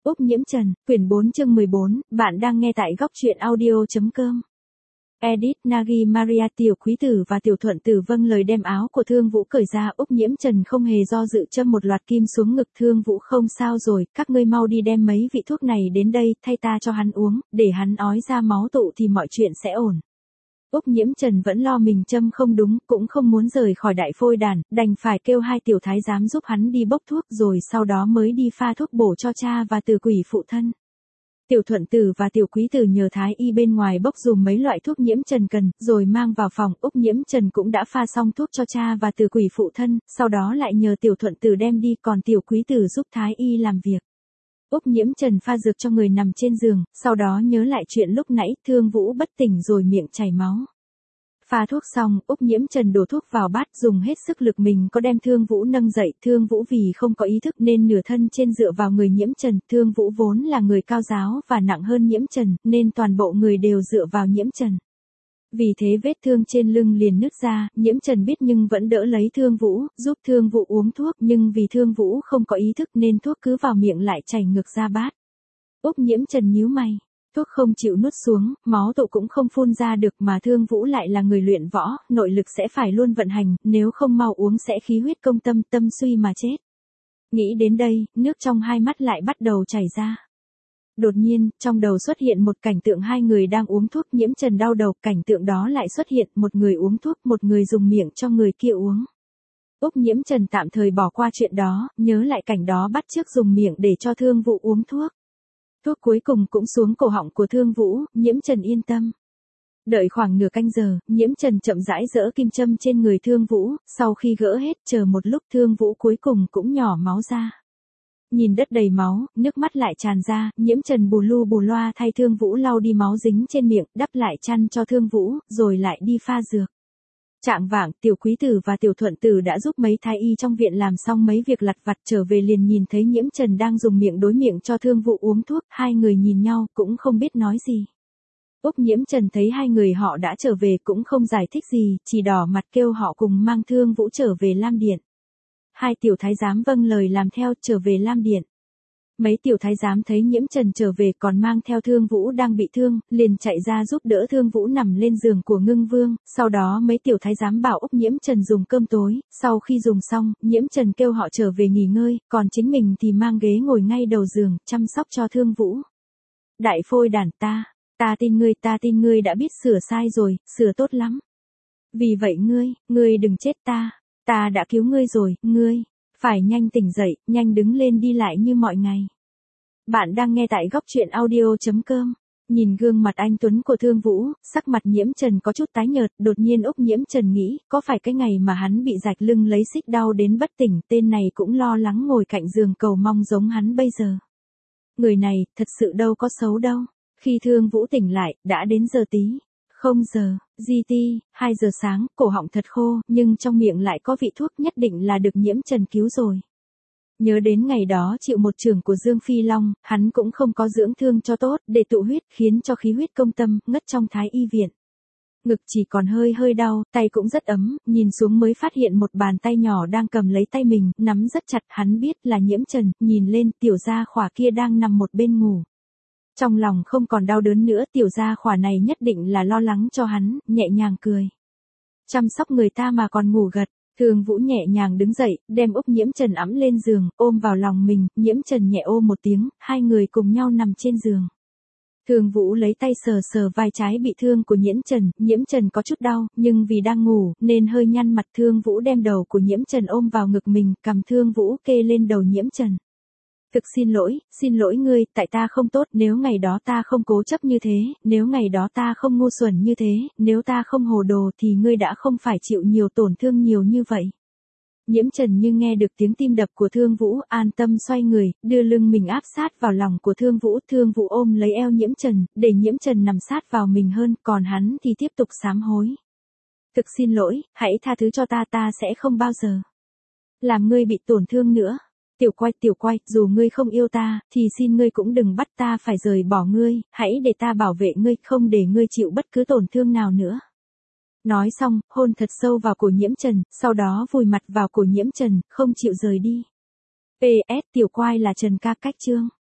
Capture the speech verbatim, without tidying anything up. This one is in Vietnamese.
Úc Nhiễm Trần, quyển bốn chương mười bốn, bạn đang nghe tại góc truyện audio.com. Edit Nagi Maria tiểu quý tử và tiểu thuận tử vâng lời đem áo của Thương Vũ cởi ra. Úc Nhiễm Trần không hề do dự châm một loạt kim xuống ngực. Thương Vũ không sao rồi, các ngươi mau đi đem mấy vị thuốc này đến đây, thay ta cho hắn uống, để hắn ói ra máu tụ thì mọi chuyện sẽ ổn. Úc Nhiễm Trần vẫn lo mình châm không đúng, cũng không muốn rời khỏi đại phôi đàn, đành phải kêu hai tiểu thái giám giúp hắn đi bốc thuốc rồi sau đó mới đi pha thuốc bổ cho cha và từ quỷ phụ thân. Tiểu thuận tử và tiểu quý tử nhờ thái y bên ngoài bốc dùm mấy loại thuốc Nhiễm Trần cần, rồi mang vào phòng. Úc Nhiễm Trần cũng đã pha xong thuốc cho cha và từ quỷ phụ thân, sau đó lại nhờ tiểu thuận tử đem đi, còn tiểu quý tử giúp thái y làm việc. Úc Nhiễm Trần pha dược cho người nằm trên giường, sau đó nhớ lại chuyện lúc nãy, Thương Vũ bất tỉnh rồi miệng chảy máu. Pha thuốc xong, Úc Nhiễm Trần đổ thuốc vào bát, dùng hết sức lực mình có đem Thương Vũ nâng dậy. Thương Vũ vì không có ý thức nên nửa thân trên dựa vào người Nhiễm Trần. Thương Vũ vốn là người cao giáo và nặng hơn Nhiễm Trần, nên toàn bộ người đều dựa vào Nhiễm Trần. Vì thế vết thương trên lưng liền nứt ra, Nhiễm Trần biết nhưng vẫn đỡ lấy Thương Vũ, giúp Thương Vũ uống thuốc, nhưng vì Thương Vũ không có ý thức nên thuốc cứ vào miệng lại chảy ngược ra bát. Úc Nhiễm Trần nhíu mày. Thuốc không chịu nuốt xuống, máu tụ cũng không phun ra được, mà Thương Vũ lại là người luyện võ, nội lực sẽ phải luôn vận hành, nếu không mau uống sẽ khí huyết công tâm, tâm suy mà chết. Nghĩ đến đây, nước trong hai mắt lại bắt đầu chảy ra. Đột nhiên, trong đầu xuất hiện một cảnh tượng hai người đang uống thuốc. Nhiễm Trần đau đầu, cảnh tượng đó lại xuất hiện, một người uống thuốc, một người dùng miệng cho người kia uống. Úc Nhiễm Trần tạm thời bỏ qua chuyện đó, nhớ lại cảnh đó bắt chước dùng miệng để cho Thương Vũ uống thuốc. Thuốc cuối cùng cũng xuống cổ họng của Thương Vũ, Nhiễm Trần yên tâm. Đợi khoảng nửa canh giờ, Nhiễm Trần chậm rãi dỡ kim châm trên người Thương Vũ, sau khi gỡ hết, chờ một lúc Thương Vũ cuối cùng cũng nhỏ máu ra. Nhìn đất đầy máu, nước mắt lại tràn ra, Nhiễm Trần bù lu bù loa thay Thương Vũ lau đi máu dính trên miệng, đắp lại chăn cho Thương Vũ, rồi lại đi pha dược. Chạng vạng, tiểu quý tử và tiểu thuận tử đã giúp mấy thái y trong viện làm xong mấy việc lặt vặt, trở về liền nhìn thấy Nhiễm Trần đang dùng miệng đối miệng cho Thương Vũ uống thuốc, hai người nhìn nhau cũng không biết nói gì. Úc Nhiễm Trần thấy hai người họ đã trở về cũng không giải thích gì, chỉ đỏ mặt kêu họ cùng mang Thương Vũ trở về Lam Điện. Hai tiểu thái giám vâng lời làm theo, trở về Lam Điện. Mấy tiểu thái giám thấy Nhiễm Trần trở về còn mang theo Thương Vũ đang bị thương, liền chạy ra giúp đỡ Thương Vũ nằm lên giường của Ngưng Vương, sau đó mấy tiểu thái giám bảo Úc Nhiễm Trần dùng cơm tối, sau khi dùng xong, Nhiễm Trần kêu họ trở về nghỉ ngơi, còn chính mình thì mang ghế ngồi ngay đầu giường, chăm sóc cho Thương Vũ. Đại phôi đàn ta, ta tin ngươi, ta tin ngươi đã biết sửa sai rồi, sửa tốt lắm. Vì vậy ngươi, ngươi đừng chết ta, ta đã cứu ngươi rồi, ngươi phải nhanh tỉnh dậy, nhanh đứng lên đi lại như mọi ngày. Bạn đang nghe tại góc truyện audio.com. Nhìn gương mặt anh tuấn của Thương Vũ, sắc mặt Nhiễm Trần có chút tái nhợt, đột nhiên Úc Nhiễm Trần nghĩ, có phải cái ngày mà hắn bị rạch lưng lấy xích đau đến bất tỉnh, tên này cũng lo lắng ngồi cạnh giường cầu mong giống hắn bây giờ. Người này, thật sự đâu có xấu đâu. Khi Thương Vũ tỉnh lại, đã đến giờ tí. Không giờ, giê tê, hai giờ sáng, cổ họng thật khô, nhưng trong miệng lại có vị thuốc, nhất định là được Nhiễm Trần cứu rồi. Nhớ đến ngày đó chịu một chưởng của Dương Phi Long, hắn cũng không có dưỡng thương cho tốt, để tụ huyết, khiến cho khí huyết công tâm, ngất trong thái y viện. Ngực chỉ còn hơi hơi đau, tay cũng rất ấm, nhìn xuống mới phát hiện một bàn tay nhỏ đang cầm lấy tay mình, nắm rất chặt, hắn biết là Nhiễm Trần, nhìn lên, tiểu gia khỏa kia đang nằm một bên ngủ. Trong lòng không còn đau đớn nữa, tiểu gia khỏa này nhất định là lo lắng cho hắn, nhẹ nhàng cười. Chăm sóc người ta mà còn ngủ gật. Thương Vũ nhẹ nhàng đứng dậy, đem Úc Nhiễm Trần ẵm lên giường, ôm vào lòng mình, Nhiễm Trần nhẹ ô một tiếng, hai người cùng nhau nằm trên giường. Thương Vũ lấy tay sờ sờ vai trái bị thương của Nhiễm Trần, Nhiễm Trần có chút đau, nhưng vì đang ngủ, nên hơi nhăn mặt. Thương Vũ đem đầu của Nhiễm Trần ôm vào ngực mình, cầm Thương Vũ kê lên đầu Nhiễm Trần. Thực xin lỗi, xin lỗi ngươi, tại ta không tốt, nếu ngày đó ta không cố chấp như thế, nếu ngày đó ta không ngu xuẩn như thế, nếu ta không hồ đồ thì ngươi đã không phải chịu nhiều tổn thương nhiều như vậy. Nhiễm Trần như nghe được tiếng tim đập của Thương Vũ, an tâm xoay người, đưa lưng mình áp sát vào lòng của Thương Vũ, Thương Vũ ôm lấy eo Nhiễm Trần, để Nhiễm Trần nằm sát vào mình hơn, còn hắn thì tiếp tục sám hối. Thực xin lỗi, hãy tha thứ cho ta, ta sẽ không bao giờ làm ngươi bị tổn thương nữa. Tiểu Quay, Tiểu Quay, dù ngươi không yêu ta, thì xin ngươi cũng đừng bắt ta phải rời bỏ ngươi, hãy để ta bảo vệ ngươi, không để ngươi chịu bất cứ tổn thương nào nữa. Nói xong, hôn thật sâu vào cổ Nhiễm Trần, sau đó vùi mặt vào cổ Nhiễm Trần, không chịu rời đi. pê ét Tiểu Quay là Trần ca cách chương.